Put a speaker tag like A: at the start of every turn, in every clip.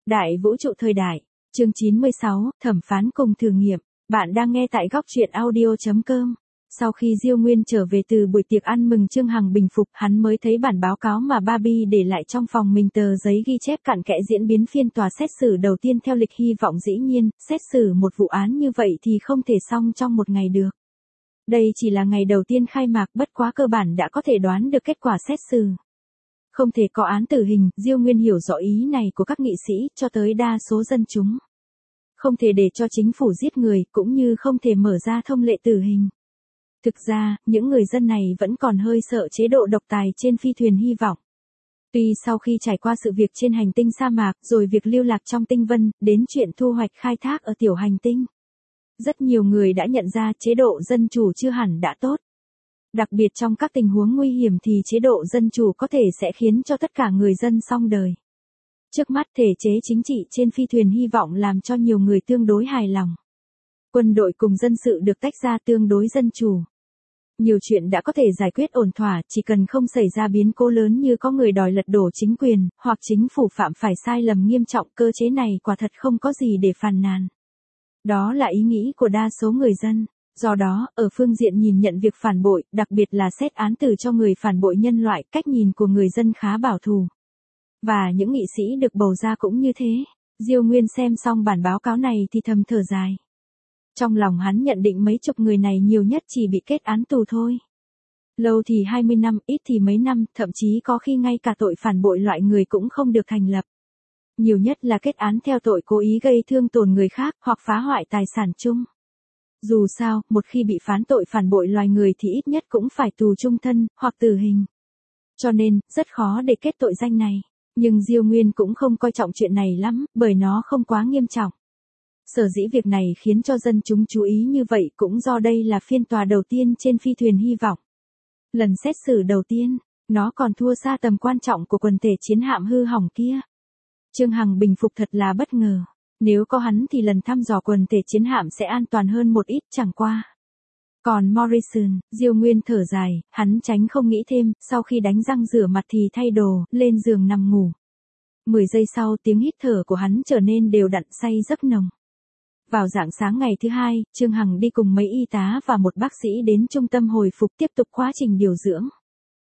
A: Đại vũ trụ thời đại, chương 96, thẩm phán cùng thử nghiệm. Bạn đang nghe tại góc truyện audio.com. Sau khi Diêu Nguyên trở về từ buổi tiệc ăn mừng Trương Hằng bình phục, hắn mới thấy bản báo cáo mà Barbie để lại trong phòng mình, tờ giấy ghi chép cặn kẽ diễn biến phiên tòa xét xử đầu tiên theo lịch. Hy vọng dĩ nhiên, xét xử một vụ án như vậy thì không thể xong trong một ngày được. Đây chỉ là ngày đầu tiên khai mạc, bất quá cơ bản đã có thể đoán được kết quả xét xử. Không thể có án tử hình, Diêu Nguyên hiểu rõ ý này của các nghị sĩ, cho tới đa số dân chúng. Không thể để cho chính phủ giết người, cũng như không thể mở ra thông lệ tử hình. Thực ra, những người dân này vẫn còn hơi sợ chế độ độc tài trên phi thuyền hy vọng. Tuy sau khi trải qua sự việc trên hành tinh sa mạc, rồi việc lưu lạc trong tinh vân, đến chuyện thu hoạch khai thác ở tiểu hành tinh, rất nhiều người đã nhận ra chế độ dân chủ chưa hẳn đã tốt. Đặc biệt trong các tình huống nguy hiểm thì chế độ dân chủ có thể sẽ khiến cho tất cả người dân xong đời. Trước mắt thể chế chính trị trên phi thuyền hy vọng làm cho nhiều người tương đối hài lòng. Quân đội cùng dân sự được tách ra tương đối dân chủ. Nhiều chuyện đã có thể giải quyết ổn thỏa, chỉ cần không xảy ra biến cố lớn như có người đòi lật đổ chính quyền, hoặc chính phủ phạm phải sai lầm nghiêm trọng. Cơ chế này quả thật không có gì để phàn nàn. Đó là ý nghĩ của đa số người dân. Do đó, ở phương diện nhìn nhận việc phản bội, đặc biệt là xét án tử cho người phản bội nhân loại, cách nhìn của người dân khá bảo thủ. Và những nghị sĩ được bầu ra cũng như thế. Diêu Nguyên xem xong bản báo cáo này thì thầm thở dài. Trong lòng hắn nhận định mấy chục người này nhiều nhất chỉ bị kết án tù thôi. Lâu thì 20 năm, ít thì mấy năm, thậm chí có khi ngay cả tội phản bội loại người cũng không được thành lập. Nhiều nhất là kết án theo tội cố ý gây thương tổn người khác, hoặc phá hoại tài sản chung. Dù sao, một khi bị phán tội phản bội loài người thì ít nhất cũng phải tù chung thân, hoặc tử hình. Cho nên, rất khó để kết tội danh này. Nhưng Diêu Nguyên cũng không coi trọng chuyện này lắm, bởi nó không quá nghiêm trọng. Sở dĩ việc này khiến cho dân chúng chú ý như vậy cũng do đây là phiên tòa đầu tiên trên phi thuyền hy vọng. Lần xét xử đầu tiên, nó còn thua xa tầm quan trọng của quần thể chiến hạm hư hỏng kia. Trương Hằng bình phục thật là bất ngờ. Nếu có hắn thì lần thăm dò quần thể chiến hạm sẽ an toàn hơn một ít, chẳng qua. Còn Morrison, Diêu Nguyên thở dài, hắn tránh không nghĩ thêm, sau khi đánh răng rửa mặt thì thay đồ, lên giường nằm ngủ. 10 giây sau tiếng hít thở của hắn trở nên đều đặn, say giấc nồng. Vào rạng sáng ngày thứ hai, Trương Hằng đi cùng mấy y tá và một bác sĩ đến trung tâm hồi phục tiếp tục quá trình điều dưỡng.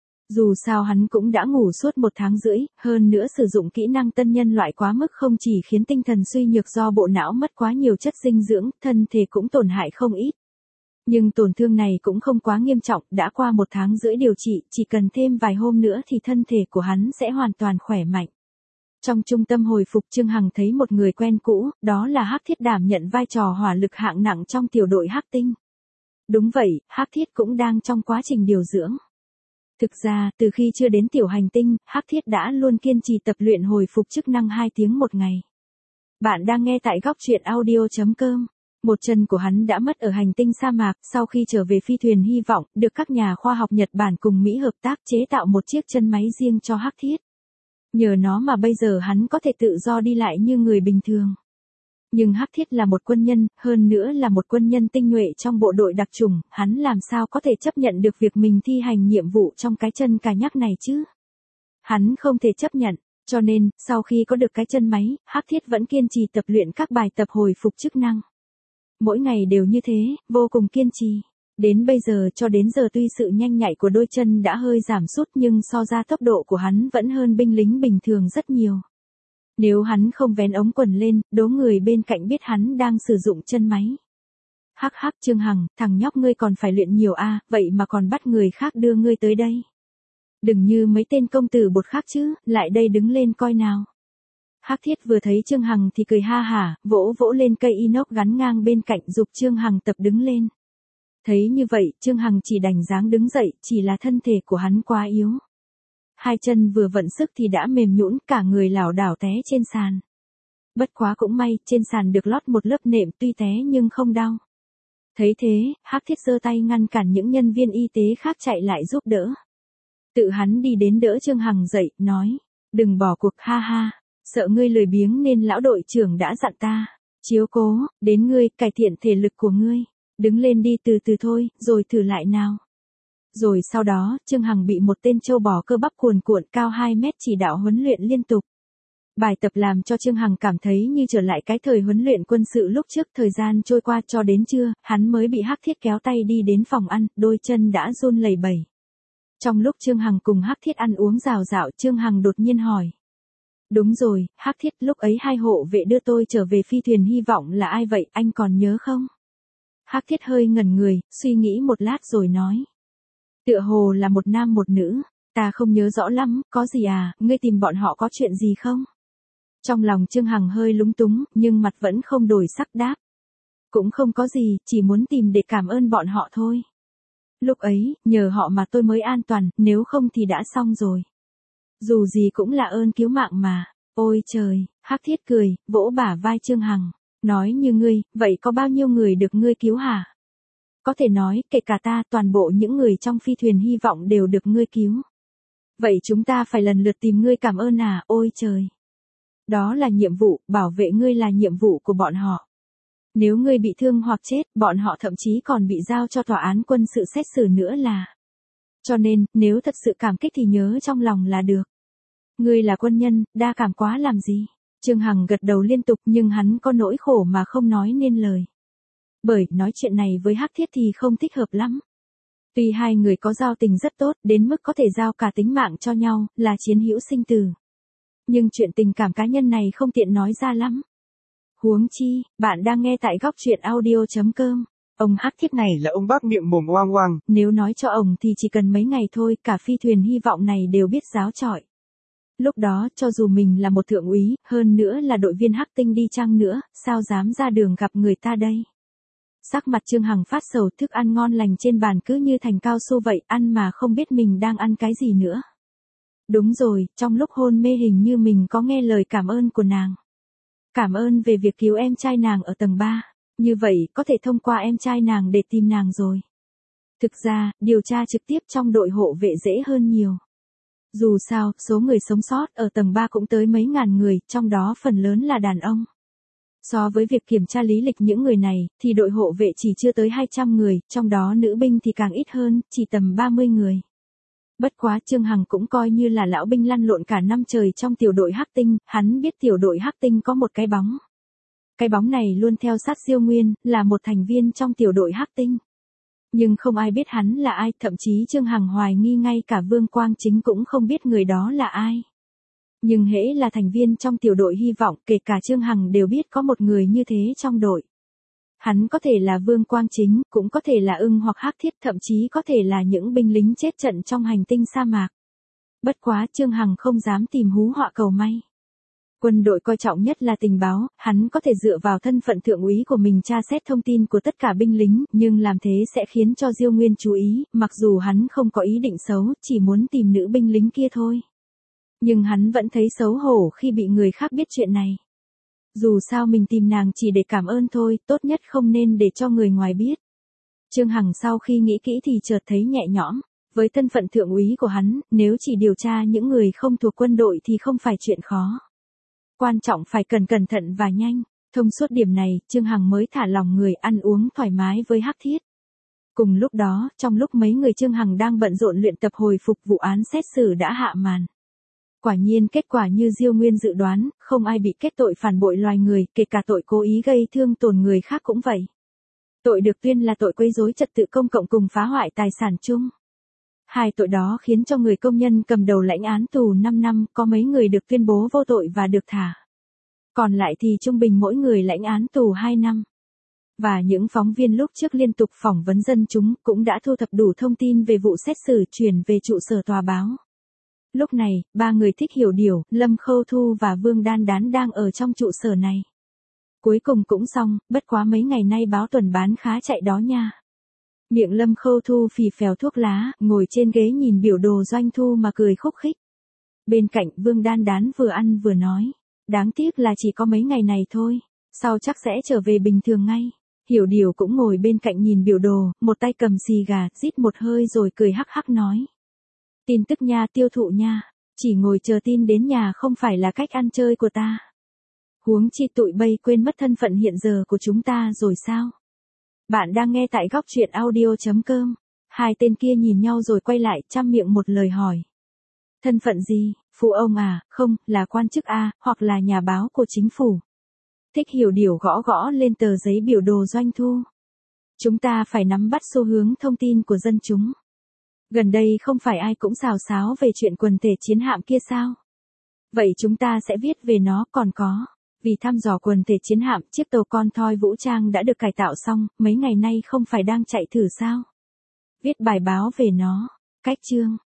A: Dù sao hắn cũng đã ngủ suốt 1 tháng rưỡi, hơn nữa sử dụng kỹ năng tân nhân loại quá mức không chỉ khiến tinh thần suy nhược do bộ não mất quá nhiều chất dinh dưỡng, thân thể cũng tổn hại không ít. Nhưng tổn thương này cũng không quá nghiêm trọng, đã qua 1 tháng rưỡi điều trị, chỉ cần thêm vài hôm nữa thì thân thể của hắn sẽ hoàn toàn khỏe mạnh. Trong trung tâm hồi phục, Trương Hằng thấy một người quen cũ, đó là Hắc Thiết đảm nhận vai trò hỏa lực hạng nặng trong tiểu đội Hắc Tinh. Đúng vậy, Hắc Thiết cũng đang trong quá trình điều dưỡng. Thực ra, từ khi chưa đến tiểu hành tinh, Hắc Thiết đã luôn kiên trì tập luyện hồi phục chức năng 2 tiếng một ngày. Bạn đang nghe tại góc truyện audio.com. Một chân của hắn đã mất ở hành tinh sa mạc, sau khi trở về phi thuyền hy vọng, được các nhà khoa học Nhật Bản cùng Mỹ hợp tác chế tạo một chiếc chân máy riêng cho Hắc Thiết. Nhờ nó mà bây giờ hắn có thể tự do đi lại như người bình thường. Nhưng Hắc Thiết là một quân nhân, hơn nữa là một quân nhân tinh nhuệ trong bộ đội đặc chủng, hắn làm sao có thể chấp nhận được việc mình thi hành nhiệm vụ trong cái chân cà nhắc này chứ? Hắn không thể chấp nhận, cho nên, sau khi có được cái chân máy, Hắc Thiết vẫn kiên trì tập luyện các bài tập hồi phục chức năng. Mỗi ngày đều như thế, vô cùng kiên trì. Đến bây giờ cho đến giờ tuy sự nhanh nhạy của đôi chân đã hơi giảm sút nhưng so ra tốc độ của hắn vẫn hơn binh lính bình thường rất nhiều. Nếu hắn không vén ống quần lên, đố người bên cạnh biết hắn đang sử dụng chân máy. Hắc hắc Trương Hằng, thằng nhóc ngươi còn phải luyện nhiều a, vậy mà còn bắt người khác đưa ngươi tới đây. Đừng như mấy tên công tử bột khác chứ, lại đây đứng lên coi nào. Hắc Thiết vừa thấy Trương Hằng thì cười ha hả, vỗ vỗ lên cây inox gắn ngang bên cạnh giục Trương Hằng tập đứng lên. Thấy như vậy, Trương Hằng chỉ đành dáng đứng dậy, chỉ là thân thể của hắn quá yếu. 2 chân vừa vận sức thì đã mềm nhũn, cả người lảo đảo té trên sàn. Bất quá cũng may, trên sàn được lót một lớp nệm, tuy té nhưng không đau. Thấy thế, Hắc Thiết giơ tay ngăn cản những nhân viên y tế khác chạy lại giúp đỡ. Tự hắn đi đến đỡ Trương Hằng dậy, nói, đừng bỏ cuộc, ha ha, sợ ngươi lười biếng nên lão đội trưởng đã dặn ta, chiếu cố, đến ngươi, cải thiện thể lực của ngươi. Đứng lên đi từ từ thôi, rồi thử lại nào. Rồi sau đó, Trương Hằng bị một tên trâu bò cơ bắp cuồn cuộn cao 2 mét chỉ đạo huấn luyện liên tục. Bài tập làm cho Trương Hằng cảm thấy như trở lại cái thời huấn luyện quân sự lúc trước. Thời gian trôi qua cho đến trưa, hắn mới bị Hắc Thiết kéo tay đi đến phòng ăn, đôi chân đã run lẩy bẩy. Trong lúc Trương Hằng cùng Hắc Thiết ăn uống rào rạo, Trương Hằng đột nhiên hỏi. Đúng rồi, Hắc Thiết, lúc ấy hai hộ vệ đưa tôi trở về phi thuyền hy vọng là ai vậy, anh còn nhớ không? Hắc Thiết hơi ngẩn người, suy nghĩ một lát rồi nói. Tựa hồ là một nam một nữ, ta không nhớ rõ lắm, có gì à, ngươi tìm bọn họ có chuyện gì không? Trong lòng Trương Hằng hơi lúng túng, nhưng mặt vẫn không đổi sắc đáp. Cũng không có gì, chỉ muốn tìm để cảm ơn bọn họ thôi. Lúc ấy, nhờ họ mà tôi mới an toàn, nếu không thì đã xong rồi. Dù gì cũng là ơn cứu mạng mà. Ôi trời, Hắc Thiết cười, vỗ bả vai Trương Hằng. Nói như ngươi, vậy có bao nhiêu người được ngươi cứu hả? Có thể nói, kể cả ta, toàn bộ những người trong phi thuyền hy vọng đều được ngươi cứu. Vậy chúng ta phải lần lượt tìm ngươi cảm ơn à, ôi trời. Đó là nhiệm vụ, bảo vệ ngươi là nhiệm vụ của bọn họ. Nếu ngươi bị thương hoặc chết, bọn họ thậm chí còn bị giao cho tòa án quân sự xét xử nữa là. Cho nên, nếu thật sự cảm kích thì nhớ trong lòng là được. Ngươi là quân nhân, đa cảm quá làm gì? Trương Hằng gật đầu liên tục nhưng hắn có nỗi khổ mà không nói nên lời. Bởi nói chuyện này với Hắc Thiết thì không thích hợp lắm. Tuy hai người có giao tình rất tốt đến mức có thể giao cả tính mạng cho nhau, là chiến hữu sinh tử. Nhưng chuyện tình cảm cá nhân này không tiện nói ra lắm. Huống chi, bạn đang nghe tại góc truyện audio.com. Ông Hắc Thiết này
B: là ông bác miệng mồm oang oang.
A: Nếu nói cho ông thì chỉ cần mấy ngày thôi, cả phi thuyền hy vọng này đều biết giáo chọi. Lúc đó, cho dù mình là một thượng úy, hơn nữa là đội viên Hắc Tinh đi chăng nữa, sao dám ra đường gặp người ta đây? Sắc mặt Trương Hằng phát sầu, thức ăn ngon lành trên bàn cứ như thành cao su vậy, ăn mà không biết mình đang ăn cái gì nữa. Đúng rồi, trong lúc hôn mê hình như mình có nghe lời cảm ơn của nàng. Cảm ơn về việc cứu em trai nàng ở tầng 3, như vậy có thể thông qua em trai nàng để tìm nàng rồi. Thực ra, điều tra trực tiếp trong đội hộ vệ dễ hơn nhiều. Dù sao, số người sống sót ở tầng 3 cũng tới mấy ngàn người, trong đó phần lớn là đàn ông. So với việc kiểm tra lý lịch những người này, thì đội hộ vệ chỉ chưa tới 200 người, trong đó nữ binh thì càng ít hơn, chỉ tầm 30 người. Bất quá Trương Hằng cũng coi như là lão binh lăn lộn cả năm trời trong tiểu đội Hắc Tinh, hắn biết tiểu đội Hắc Tinh có một cái bóng. Cái bóng này luôn theo sát Diêu Nguyên, là một thành viên trong tiểu đội Hắc Tinh. Nhưng không ai biết hắn là ai, thậm chí Trương Hằng hoài nghi ngay cả Vương Quang Chính cũng không biết người đó là ai. Nhưng hễ là thành viên trong tiểu đội hy vọng, kể cả Trương Hằng đều biết có một người như thế trong đội. Hắn có thể là Vương Quang Chính, cũng có thể là Ưng hoặc Hắc Thiết, thậm chí có thể là những binh lính chết trận trong hành tinh sa mạc. Bất quá Trương Hằng không dám tìm hú họa cầu may. Quân đội coi trọng nhất là tình báo, hắn có thể dựa vào thân phận thượng úy của mình tra xét thông tin của tất cả binh lính, nhưng làm thế sẽ khiến cho Diêu Nguyên chú ý, mặc dù hắn không có ý định xấu, chỉ muốn tìm nữ binh lính kia thôi. Nhưng hắn vẫn thấy xấu hổ khi bị người khác biết chuyện này. Dù sao mình tìm nàng chỉ để cảm ơn thôi, tốt nhất không nên để cho người ngoài biết. Trương Hằng sau khi nghĩ kỹ thì chợt thấy nhẹ nhõm. Với thân phận thượng úy của hắn, nếu chỉ điều tra những người không thuộc quân đội thì không phải chuyện khó. Quan trọng phải cẩn thận và nhanh. Thông suốt điểm này, Trương Hằng mới thả lòng người ăn uống thoải mái với Hắc Thiết. Cùng lúc đó, trong lúc mấy người Trương Hằng đang bận rộn luyện tập hồi phục, vụ án xét xử đã hạ màn. Quả nhiên kết quả như Diêu Nguyên dự đoán, không ai bị kết tội phản bội loài người, kể cả tội cố ý gây thương tổn người khác cũng vậy. Tội được tuyên là tội quấy rối trật tự công cộng cùng phá hoại tài sản chung. Hai tội đó khiến cho người công nhân cầm đầu lãnh án tù 5 năm, có mấy người được tuyên bố vô tội và được thả. Còn lại thì trung bình mỗi người lãnh án tù 2 năm. Và những phóng viên lúc trước liên tục phỏng vấn dân chúng cũng đã thu thập đủ thông tin về vụ xét xử chuyển về trụ sở tòa báo. Lúc này, ba người Thích Hiểu Điều, Lâm Khâu Thu và Vương Đan Đán đang ở trong trụ sở này. Cuối cùng cũng xong, bất quá mấy ngày nay báo tuần bán khá chạy đó nha. Miệng Lâm Khâu Thu phì phèo thuốc lá, ngồi trên ghế nhìn biểu đồ doanh thu mà cười khúc khích. Bên cạnh Vương Đan Đán vừa ăn vừa nói. Đáng tiếc là chỉ có mấy ngày này thôi, sau chắc sẽ trở về bình thường ngay. Hiểu Điều cũng ngồi bên cạnh nhìn biểu đồ, một tay cầm xì gà, rít một hơi rồi cười hắc hắc nói. Tin tức nha, tiêu thụ nha, chỉ ngồi chờ tin đến nhà không phải là cách ăn chơi của ta. Huống chi tụi bay quên mất thân phận hiện giờ của chúng ta rồi sao? Bạn đang nghe tại góc truyện audio.com. Hai tên kia nhìn nhau rồi quay lại, chăm miệng một lời hỏi. Thân phận gì? Phụ ông à, không, là quan chức A, hoặc là nhà báo của chính phủ. Thích hiểu điều gõ gõ lên tờ giấy biểu đồ doanh thu. Chúng ta phải nắm bắt xu hướng thông tin của dân chúng. Gần đây không phải ai cũng xào xáo về chuyện quần thể chiến hạm kia sao? Vậy chúng ta sẽ viết về nó. Còn có, vì thăm dò quần thể chiến hạm, chiếc tàu con thoi vũ trang đã được cải tạo xong, mấy ngày nay không phải đang chạy thử sao? Viết bài báo về nó. Cách chương.